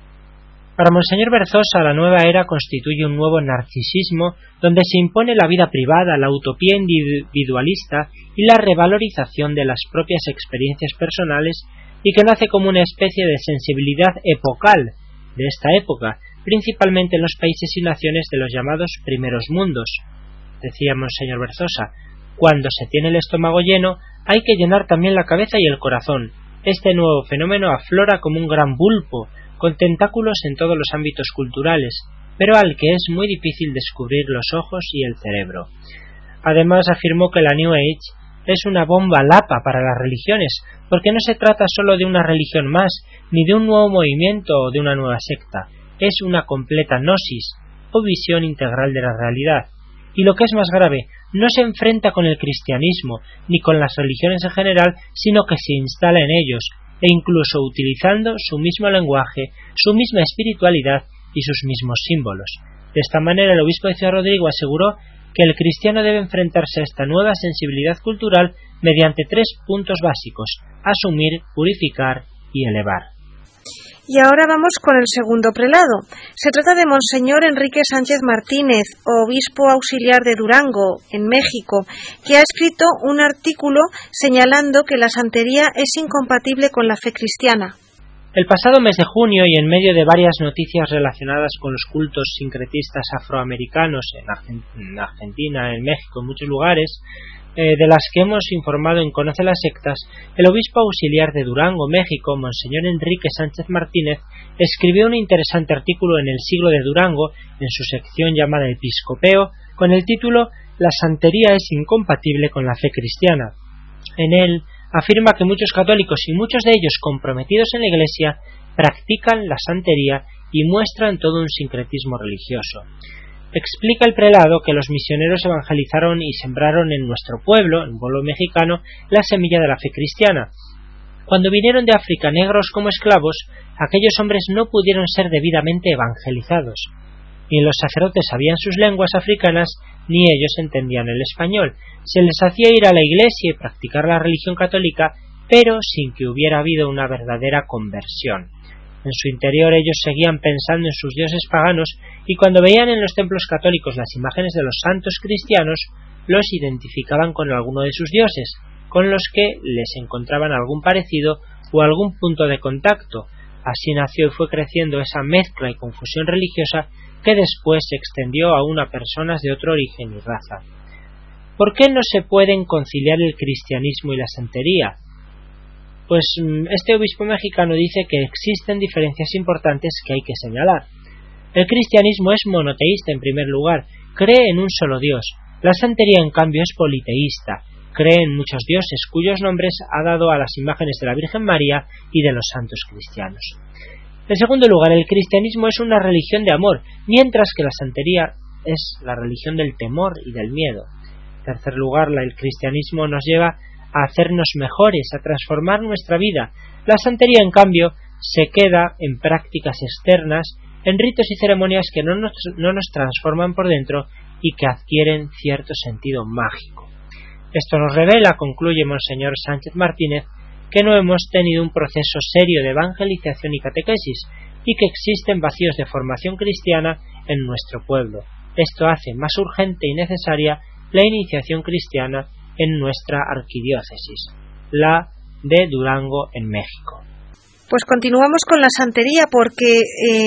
Para Monseñor Berzosa, la nueva era constituye un nuevo narcisismo donde se impone la vida privada, la utopía individualista y la revalorización de las propias experiencias personales, y que nace como una especie de sensibilidad epocal de esta época, principalmente en los países y naciones de los llamados primeros mundos. Decía Monseñor Berzosa: cuando se tiene el estómago lleno, hay que llenar también la cabeza y el corazón. Este nuevo fenómeno aflora como un gran bulbo, con tentáculos en todos los ámbitos culturales, pero al que es muy difícil descubrir los ojos y el cerebro. Además, afirmó que la New Age es una bomba lapa para las religiones, porque no se trata solo de una religión más, ni de un nuevo movimiento o de una nueva secta. Es una completa gnosis, o visión integral de la realidad. Y lo que es más grave, no se enfrenta con el cristianismo, ni con las religiones en general, sino que se instala en ellos, e incluso utilizando su mismo lenguaje, su misma espiritualidad y sus mismos símbolos. De esta manera, el obispo de Ciudad Rodrigo aseguró que el cristiano debe enfrentarse a esta nueva sensibilidad cultural mediante 3 puntos básicos: asumir, purificar y elevar. Y ahora vamos con el segundo prelado. Se trata de Monseñor Enrique Sánchez Martínez, obispo auxiliar de Durango, en México, que ha escrito un artículo señalando que la santería es incompatible con la fe cristiana. El pasado mes de junio, y en medio de varias noticias relacionadas con los cultos sincretistas afroamericanos en Argentina, en México, en muchos lugares, de las que hemos informado en Conoce las Sectas, el obispo auxiliar de Durango, México, Monseñor Enrique Sánchez Martínez, escribió un interesante artículo en El Siglo de Durango, en su sección llamada Episcopeo, con el título La santería es incompatible con la fe cristiana. En él afirma que muchos católicos, y muchos de ellos comprometidos en la Iglesia, practican la santería y muestran todo un sincretismo religioso. Explica el prelado que los misioneros evangelizaron y sembraron en nuestro pueblo, en un pueblo mexicano, la semilla de la fe cristiana. Cuando vinieron de África negros como esclavos, aquellos hombres no pudieron ser debidamente evangelizados. Ni los sacerdotes sabían sus lenguas africanas, ni ellos entendían el español. Se les hacía ir a la iglesia y practicar la religión católica, pero sin que hubiera habido una verdadera conversión. En su interior ellos seguían pensando en sus dioses paganos, y cuando veían en los templos católicos las imágenes de los santos cristianos, los identificaban con alguno de sus dioses, con los que les encontraban algún parecido o algún punto de contacto. Así nació y fue creciendo esa mezcla y confusión religiosa que después se extendió aún a personas de otro origen y raza. ¿Por qué no se pueden conciliar el cristianismo y la santería? Pues este obispo mexicano dice que existen diferencias importantes que hay que señalar. El cristianismo es monoteísta en primer lugar, cree en un solo Dios. La santería, en cambio, es politeísta, cree en muchos dioses cuyos nombres ha dado a las imágenes de la Virgen María y de los santos cristianos. En segundo lugar, el cristianismo es una religión de amor, mientras que la santería es la religión del temor y del miedo. En tercer lugar, el cristianismo nos lleva a hacernos mejores, a transformar nuestra vida. La santería, en cambio, se queda en prácticas externas, en ritos y ceremonias que no nos transforman por dentro y que adquieren cierto sentido mágico. Esto nos revela, concluye Monseñor Sánchez Martínez, que no hemos tenido un proceso serio de evangelización y catequesis, y que existen vacíos de formación cristiana en nuestro pueblo. Esto hace más urgente y necesaria la iniciación cristiana en nuestra arquidiócesis, la de Durango, en México. Pues continuamos con la santería, porque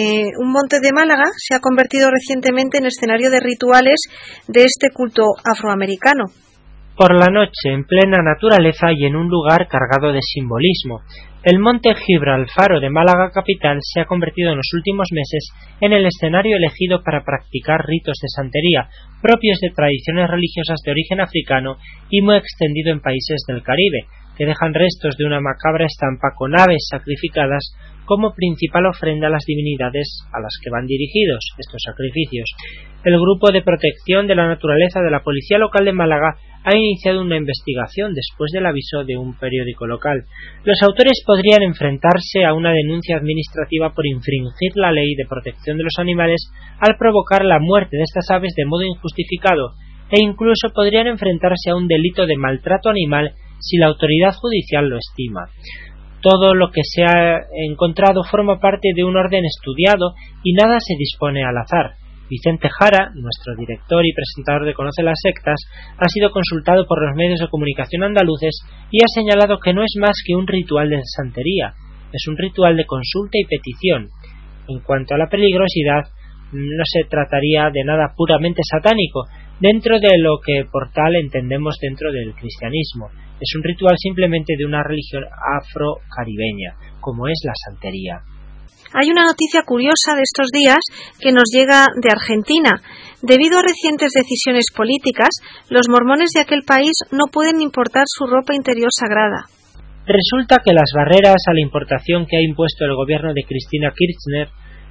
un monte de Málaga se ha convertido recientemente en escenario de rituales de este culto afroamericano. Por la noche, en plena naturaleza y en un lugar cargado de simbolismo, el monte Gibralfaro de Málaga capital se ha convertido en los últimos meses en el escenario elegido para practicar ritos de santería propios de tradiciones religiosas de origen africano y muy extendido en países del Caribe, que dejan restos de una macabra estampa con aves sacrificadas como principal ofrenda a las divinidades a las que van dirigidos estos sacrificios. El Grupo de Protección de la Naturaleza de la Policía Local de Málaga ha iniciado una investigación después del aviso de un periódico local. Los autores podrían enfrentarse a una denuncia administrativa por infringir la ley de protección de los animales al provocar la muerte de estas aves de modo injustificado, e incluso podrían enfrentarse a un delito de maltrato animal si la autoridad judicial lo estima. Todo lo que se ha encontrado forma parte de un orden estudiado y nada se dispone al azar. Vicente Jara, nuestro director y presentador de Conoce las Sectas, ha sido consultado por los medios de comunicación andaluces y ha señalado que no es más que un ritual de santería, es un ritual de consulta y petición. En cuanto a la peligrosidad, no se trataría de nada puramente satánico, dentro de lo que por tal entendemos dentro del cristianismo. Es un ritual simplemente de una religión afro-caribeña, como es la santería. Hay una noticia curiosa de estos días que nos llega de Argentina. Debido a recientes decisiones políticas, los mormones de aquel país no pueden importar su ropa interior sagrada. Resulta que las barreras a la importación que ha impuesto el gobierno de Cristina Kirchner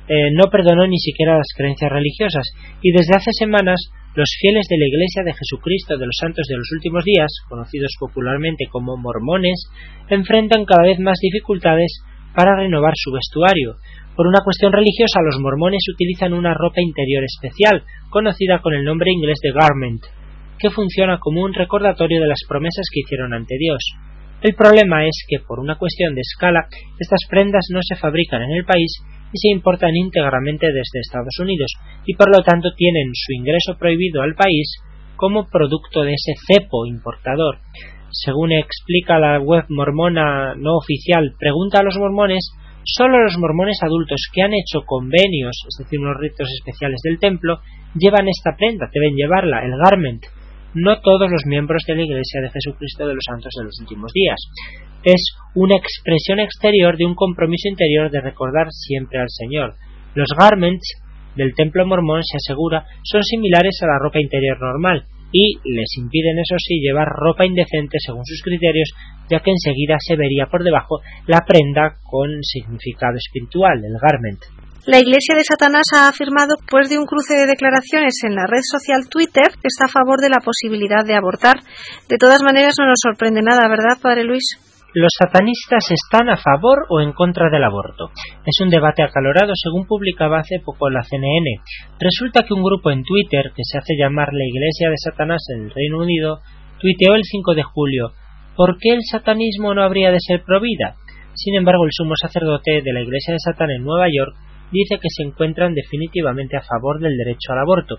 no perdonó ni siquiera las creencias religiosas, y desde hace semanas los fieles de la Iglesia de Jesucristo de los Santos de los Últimos Días, conocidos popularmente como mormones, enfrentan cada vez más dificultades para renovar su vestuario. Por una cuestión religiosa, los mormones utilizan una ropa interior especial, conocida con el nombre inglés de garment, que funciona como un recordatorio de las promesas que hicieron ante Dios. El problema es que, por una cuestión de escala, estas prendas no se fabrican en el país y se importan íntegramente desde Estados Unidos, y por lo tanto tienen su ingreso prohibido al país como producto de ese cepo importador. Según explica la web mormona no oficial Pregunta a los Mormones, solo los mormones adultos que han hecho convenios, es decir, unos ritos especiales del templo, llevan esta prenda, deben llevarla, el garment. No todos los miembros de la Iglesia de Jesucristo de los Santos de los Últimos Días. Es una expresión exterior de un compromiso interior de recordar siempre al Señor. Los garments del templo mormón, se asegura, son similares a la ropa interior normal y les impiden, eso sí, llevar ropa indecente según sus criterios, ya que enseguida se vería por debajo la prenda con significado espiritual, el garment. La Iglesia de Satanás ha afirmado, después de un cruce de declaraciones en la red social Twitter, que está a favor de la posibilidad de abortar. De todas maneras, no nos sorprende nada, ¿verdad, Padre Luis? ¿Los satanistas están a favor o en contra del aborto? Es un debate acalorado, según publicaba hace poco la CNN. Resulta que un grupo en Twitter, que se hace llamar la Iglesia de Satanás en el Reino Unido, tuiteó el 5 de julio: ¿por qué el satanismo no habría de ser provida? Sin embargo, el sumo sacerdote de la Iglesia de Satán en Nueva York dice que se encuentran definitivamente a favor del derecho al aborto.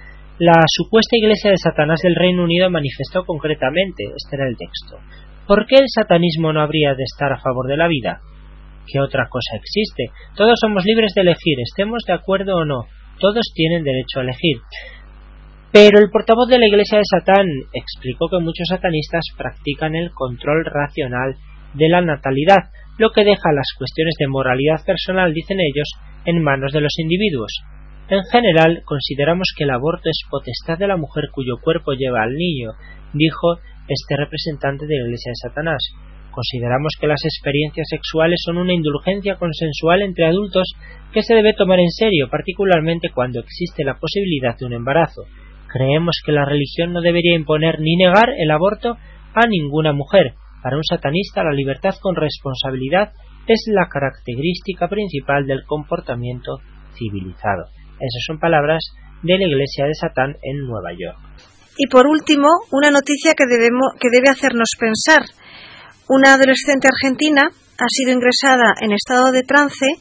La supuesta Iglesia de Satanás del Reino Unido manifestó concretamente, este era el texto: ¿por qué el satanismo no habría de estar a favor de la vida? ¿Qué otra cosa existe? Todos somos libres de elegir, estemos de acuerdo o no. Todos tienen derecho a elegir. Pero el portavoz de la Iglesia de Satán explicó que muchos satanistas practican el control racional de la natalidad, lo que deja las cuestiones de moralidad personal, dicen ellos, en manos de los individuos. En general, consideramos que el aborto es potestad de la mujer cuyo cuerpo lleva al niño, dijo este representante de la Iglesia de Satanás. Consideramos que las experiencias sexuales son una indulgencia consensual entre adultos que se debe tomar en serio, particularmente cuando existe la posibilidad de un embarazo. Creemos que la religión no debería imponer ni negar el aborto a ninguna mujer. Para un satanista, la libertad con responsabilidad es la característica principal del comportamiento civilizado. Esas son palabras de la Iglesia de Satán en Nueva York. Y por último, una noticia que debe hacernos pensar. Una adolescente argentina ha sido ingresada en estado de trance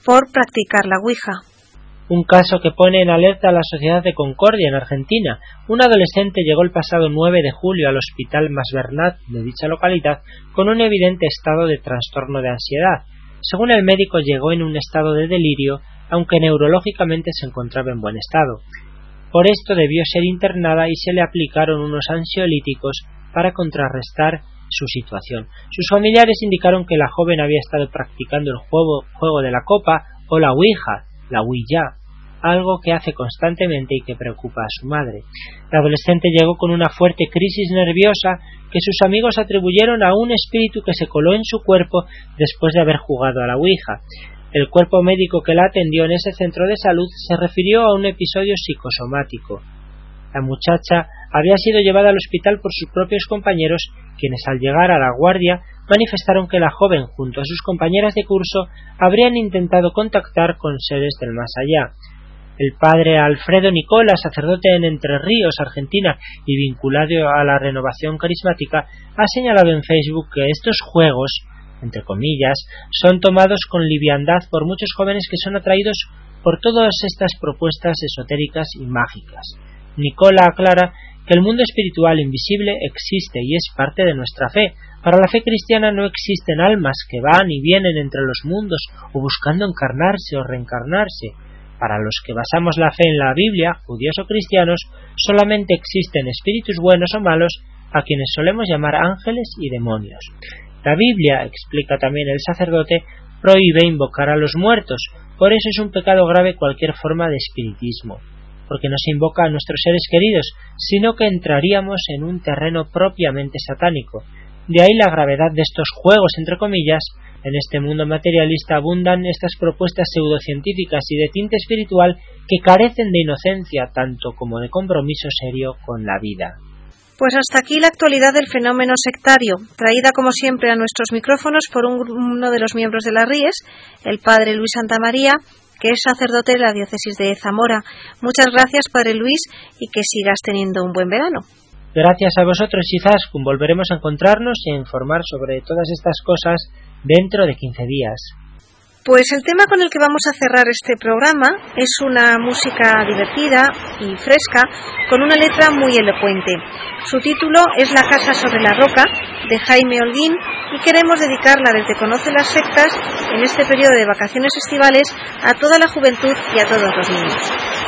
por practicar la Ouija. Un caso que pone en alerta a la sociedad de Concordia, en Argentina. Un adolescente llegó el pasado 9 de julio al Hospital Masbernat de dicha localidad con un evidente estado de trastorno de ansiedad. Según el médico, llegó en un estado de delirio, aunque neurológicamente se encontraba en buen estado. Por esto debió ser internada y se le aplicaron unos ansiolíticos para contrarrestar su situación. Sus familiares indicaron que la joven había estado practicando el juego de la copa o la Ouija, la Ouija, algo que hace constantemente y que preocupa a su madre. La adolescente llegó con una fuerte crisis nerviosa que sus amigos atribuyeron a un espíritu que se coló en su cuerpo después de haber jugado a la Ouija. El cuerpo médico que la atendió en ese centro de salud se refirió a un episodio psicosomático. La muchacha había sido llevada al hospital por sus propios compañeros, quienes al llegar a la guardia manifestaron que la joven junto a sus compañeras de curso habrían intentado contactar con seres del más allá. El padre Alfredo Nicola, sacerdote en Entre Ríos, Argentina, y vinculado a la renovación carismática, ha señalado en Facebook que estos juegos, entre comillas, son tomados con liviandad por muchos jóvenes que son atraídos por todas estas propuestas esotéricas y mágicas. Nicola aclara que el mundo espiritual invisible existe y es parte de nuestra fe. Para la fe cristiana no existen almas que van y vienen entre los mundos o buscando encarnarse o reencarnarse. Para los que basamos la fe en la Biblia, judíos o cristianos, solamente existen espíritus buenos o malos, a quienes solemos llamar ángeles y demonios. La Biblia, explica también el sacerdote, prohíbe invocar a los muertos, por eso es un pecado grave cualquier forma de espiritismo, porque no se invoca a nuestros seres queridos, sino que entraríamos en un terreno propiamente satánico. De ahí la gravedad de estos juegos, entre comillas. En este mundo materialista abundan estas propuestas pseudocientíficas y de tinte espiritual que carecen de inocencia tanto como de compromiso serio con la vida. Pues hasta aquí la actualidad del fenómeno sectario, traída como siempre a nuestros micrófonos por uno de los miembros de la RIES, el padre Luis Santamaría, que es sacerdote de la diócesis de Zamora. Muchas gracias, padre Luis, y que sigas teniendo un buen verano. Gracias a vosotros, Izaskun. Volveremos a encontrarnos y a informar sobre todas estas cosas dentro de 15 días. Pues el tema con el que vamos a cerrar este programa es una música divertida y fresca con una letra muy elocuente. Su título es La casa sobre la roca, de Jaime Holguín, y queremos dedicarla desde Conoce las sectas en este periodo de vacaciones estivales a toda la juventud y a todos los niños.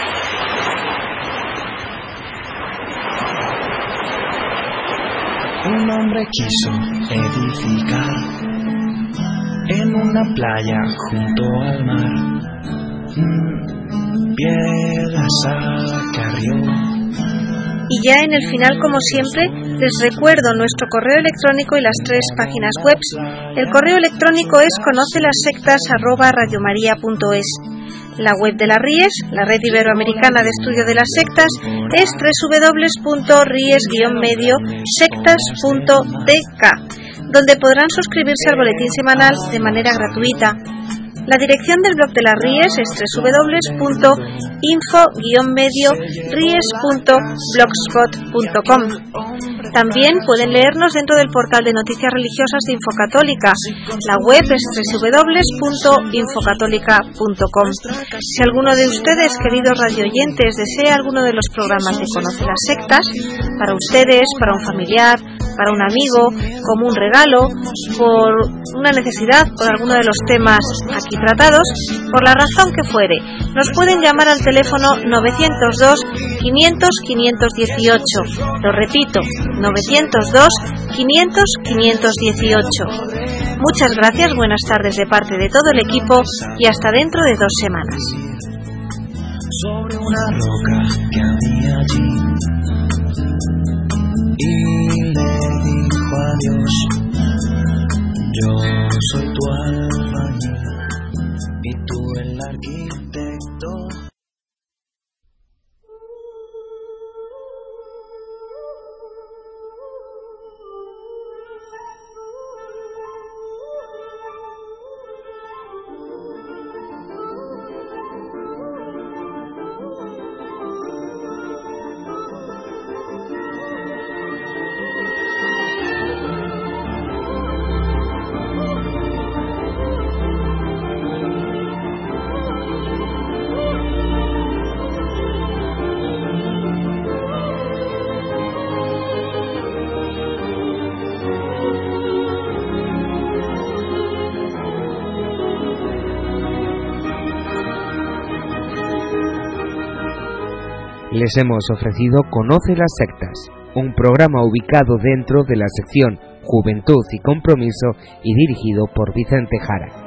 Un hombre quiso edificar en una playa junto al mar, piedras acarrió. Y ya en el final, como siempre, les recuerdo nuestro correo electrónico y las 3 páginas web. El correo electrónico es conocelasectas@radiomaria.es. La web de la RIES, la Red Iberoamericana de Estudio de las Sectas, es www.ries-sectas.tk, donde podrán suscribirse al boletín semanal de manera gratuita. La dirección del blog de la RIES es www.info-ries.blogspot.com. También pueden leernos dentro del portal de noticias religiosas de Infocatólica. La web es www.infocatólica.com. Si alguno de ustedes, queridos radioyentes, desea alguno de los programas de Conoce las Sectas, para ustedes, para un familiar, para un amigo, como un regalo, por una necesidad, por alguno de los temas aquí tratados, por la razón que fuere, nos pueden llamar al teléfono 902 500 518. Lo repito, 902 500 518. Muchas gracias, buenas tardes de parte de todo el equipo y hasta dentro de 2 semanas. Sobre una roca que había allí, y le dijo a Dios: yo soy tu albañil y tú el arquitecto. Les hemos ofrecido Conoce las sectas, un programa ubicado dentro de la sección Juventud y Compromiso y dirigido por Vicente Jara.